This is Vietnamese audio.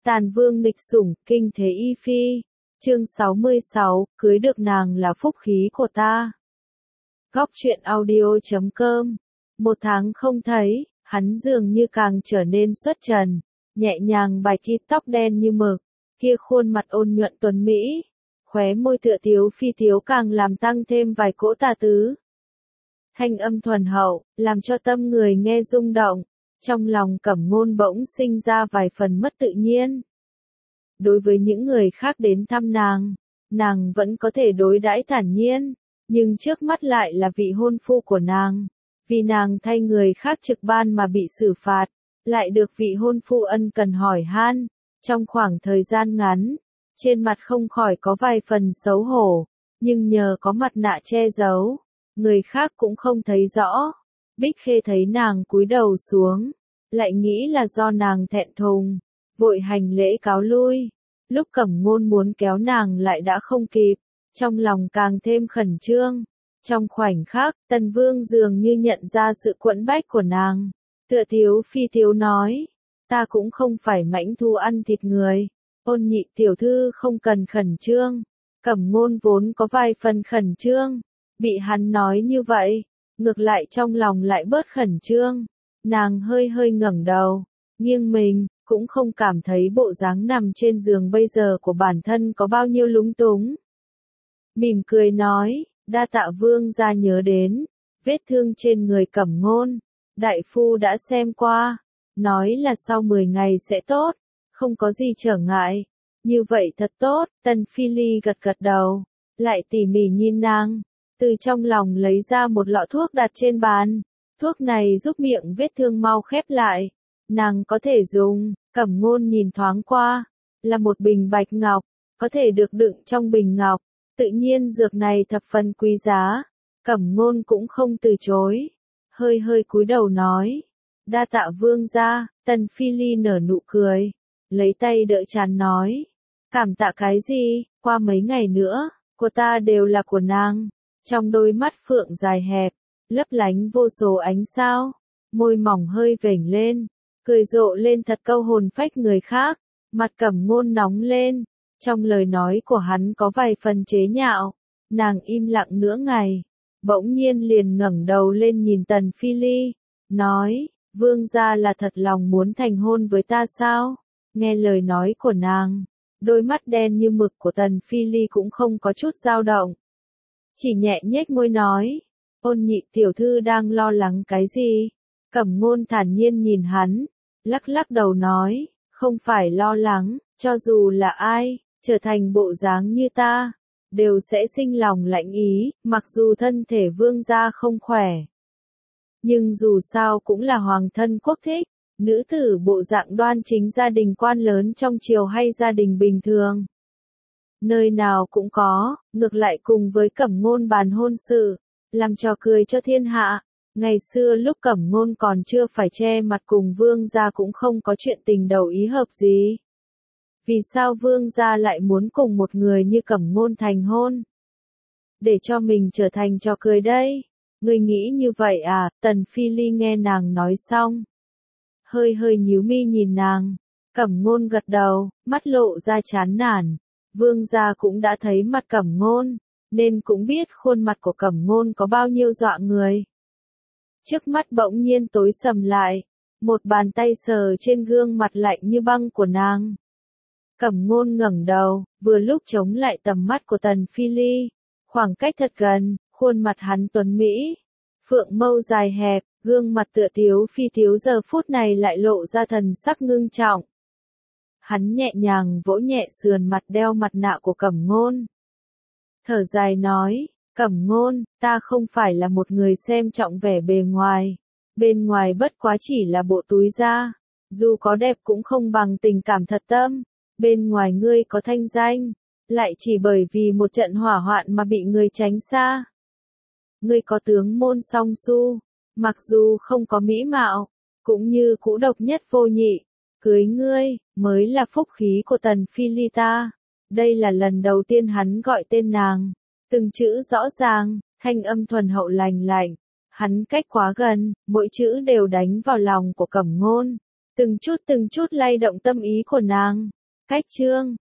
Tàn vương nghịch sủng, kinh thế y phi. Chương 66, cưới được nàng là phúc khí của ta. Góc truyện audio.com. Một tháng không thấy, hắn dường như càng trở nên xuất trần, nhẹ nhàng bài thít tóc đen như mực, kia khuôn mặt ôn nhuận tuấn mỹ, khóe môi tựa tiếu phi tiếu càng làm tăng thêm vài cỗ tà tứ. Thanh âm thuần hậu, làm cho tâm người nghe rung động, trong lòng Cẩm Ngôn bỗng sinh ra vài phần mất tự nhiên. Đối với những người khác đến thăm nàng vẫn có thể đối đãi thản nhiên, nhưng trước mắt lại là vị hôn phu của nàng, vì nàng thay người khác trực ban mà bị xử phạt, lại được vị hôn phu ân cần hỏi han, trong khoảng thời gian ngắn, trên mặt không khỏi có vài phần xấu hổ, nhưng nhờ có mặt nạ che giấu, người khác cũng không thấy rõ. Bích Khê thấy nàng cúi đầu xuống, lại nghĩ là do nàng thẹn thùng, vội hành lễ cáo lui. Lúc Cẩm Ngôn muốn kéo nàng lại đã không kịp, trong lòng càng thêm khẩn trương. Trong khoảnh khắc, Tần Vương dường như nhận ra sự quẫn bách của nàng, tựa tiếu phi tiếu nói, ta cũng không phải mãnh thu ăn thịt người, Ôn Nhị tiểu thư không cần khẩn trương. Cẩm Ngôn vốn có vài phần khẩn trương, bị hắn nói như vậy, ngược lại trong lòng lại bớt khẩn trương, nàng hơi hơi ngẩng đầu, nghiêng mình, cũng không cảm thấy bộ dáng nằm trên giường bây giờ của bản thân có bao nhiêu lúng túng. Mỉm cười nói, đa tạ vương gia nhớ đến, vết thương trên người Cẩm Ngôn, đại phu đã xem qua, nói là sau 10 ngày sẽ tốt, không có gì trở ngại. Như vậy thật tốt, Tần Phi Ly gật gật đầu, lại tỉ mỉ nhìn nàng, từ trong lòng lấy ra một lọ thuốc đặt trên bàn, thuốc này giúp miệng vết thương mau khép lại, nàng có thể dùng. Cẩm Ngôn nhìn thoáng qua, là một bình bạch ngọc, có thể được đựng trong bình ngọc, tự nhiên dược này thập phần quý giá, Cẩm Ngôn cũng không từ chối, hơi hơi cúi đầu nói, đa tạ vương gia. Tần Phi Ly nở nụ cười, lấy tay đỡ trán nói, cảm tạ cái gì, qua mấy ngày nữa, của ta đều là của nàng. Trong đôi mắt phượng dài hẹp, lấp lánh vô số ánh sao, môi mỏng hơi vểnh lên, cười rộ lên thật câu hồn phách người khác, mặt Cẩm Ngôn nóng lên, trong lời nói của hắn có vài phần chế nhạo, nàng im lặng nửa ngày, bỗng nhiên liền ngẩng đầu lên nhìn Tần Phi Ly, nói, vương gia là thật lòng muốn thành hôn với ta sao? Nghe lời nói của nàng, đôi mắt đen như mực của Tần Phi Ly cũng không có chút dao động, chỉ nhẹ nhếch môi nói, Ôn Nhị tiểu thư đang lo lắng cái gì? Cẩm Ngôn thản nhiên nhìn hắn, lắc lắc đầu nói, không phải lo lắng, cho dù là ai, trở thành bộ dáng như ta, đều sẽ sinh lòng lạnh ý, mặc dù thân thể vương gia không khỏe. Nhưng dù sao cũng là hoàng thân quốc thích, nữ tử bộ dạng đoan chính gia đình quan lớn trong triều hay gia đình bình thường. Nơi nào cũng có, ngược lại cùng với Cẩm Ngôn bàn hôn sự, làm trò cười cho thiên hạ. Ngày xưa lúc Cẩm Ngôn còn chưa phải che mặt cùng vương gia cũng không có chuyện tình đầu ý hợp gì. Vì sao vương gia lại muốn cùng một người như Cẩm Ngôn thành hôn? Để cho mình trở thành trò cười đây. Ngươi nghĩ như vậy à? Tần Phi Ly nghe nàng nói xong, hơi hơi nhíu mi nhìn nàng. Cẩm Ngôn gật đầu, mắt lộ ra chán nản. Vương gia cũng đã thấy mặt Cẩm Ngôn, nên cũng biết khuôn mặt của Cẩm Ngôn có bao nhiêu dọa người. Trước mắt bỗng nhiên tối sầm lại, một bàn tay sờ trên gương mặt lạnh như băng của nàng. Cẩm Ngôn ngẩng đầu, vừa lúc chống lại tầm mắt của Tần Phi Ly, khoảng cách thật gần, khuôn mặt hắn tuấn mỹ, phượng mâu dài hẹp, gương mặt tựa tiếu phi tiếu giờ phút này lại lộ ra thần sắc ngưng trọng. Hắn nhẹ nhàng vỗ nhẹ sườn mặt đeo mặt nạ của Cẩm Ngôn, thở dài nói, Cẩm Ngôn, ta không phải là một người xem trọng vẻ bề ngoài, bên ngoài bất quá chỉ là bộ túi da, dù có đẹp cũng không bằng tình cảm thật tâm, bên ngoài ngươi có thanh danh, lại chỉ bởi vì một trận hỏa hoạn mà bị người tránh xa. Ngươi có tướng môn song su, mặc dù không có mỹ mạo, cũng như cũ độc nhất vô nhị, cưới ngươi, mới là phúc khí của Tần Phi Ly ta. Đây là lần đầu tiên hắn gọi tên nàng, từng chữ rõ ràng, thanh âm thuần hậu lành lạnh, hắn cách quá gần, mỗi chữ đều đánh vào lòng của Cẩm Ngôn, từng chút lay động tâm ý của nàng. Cách chương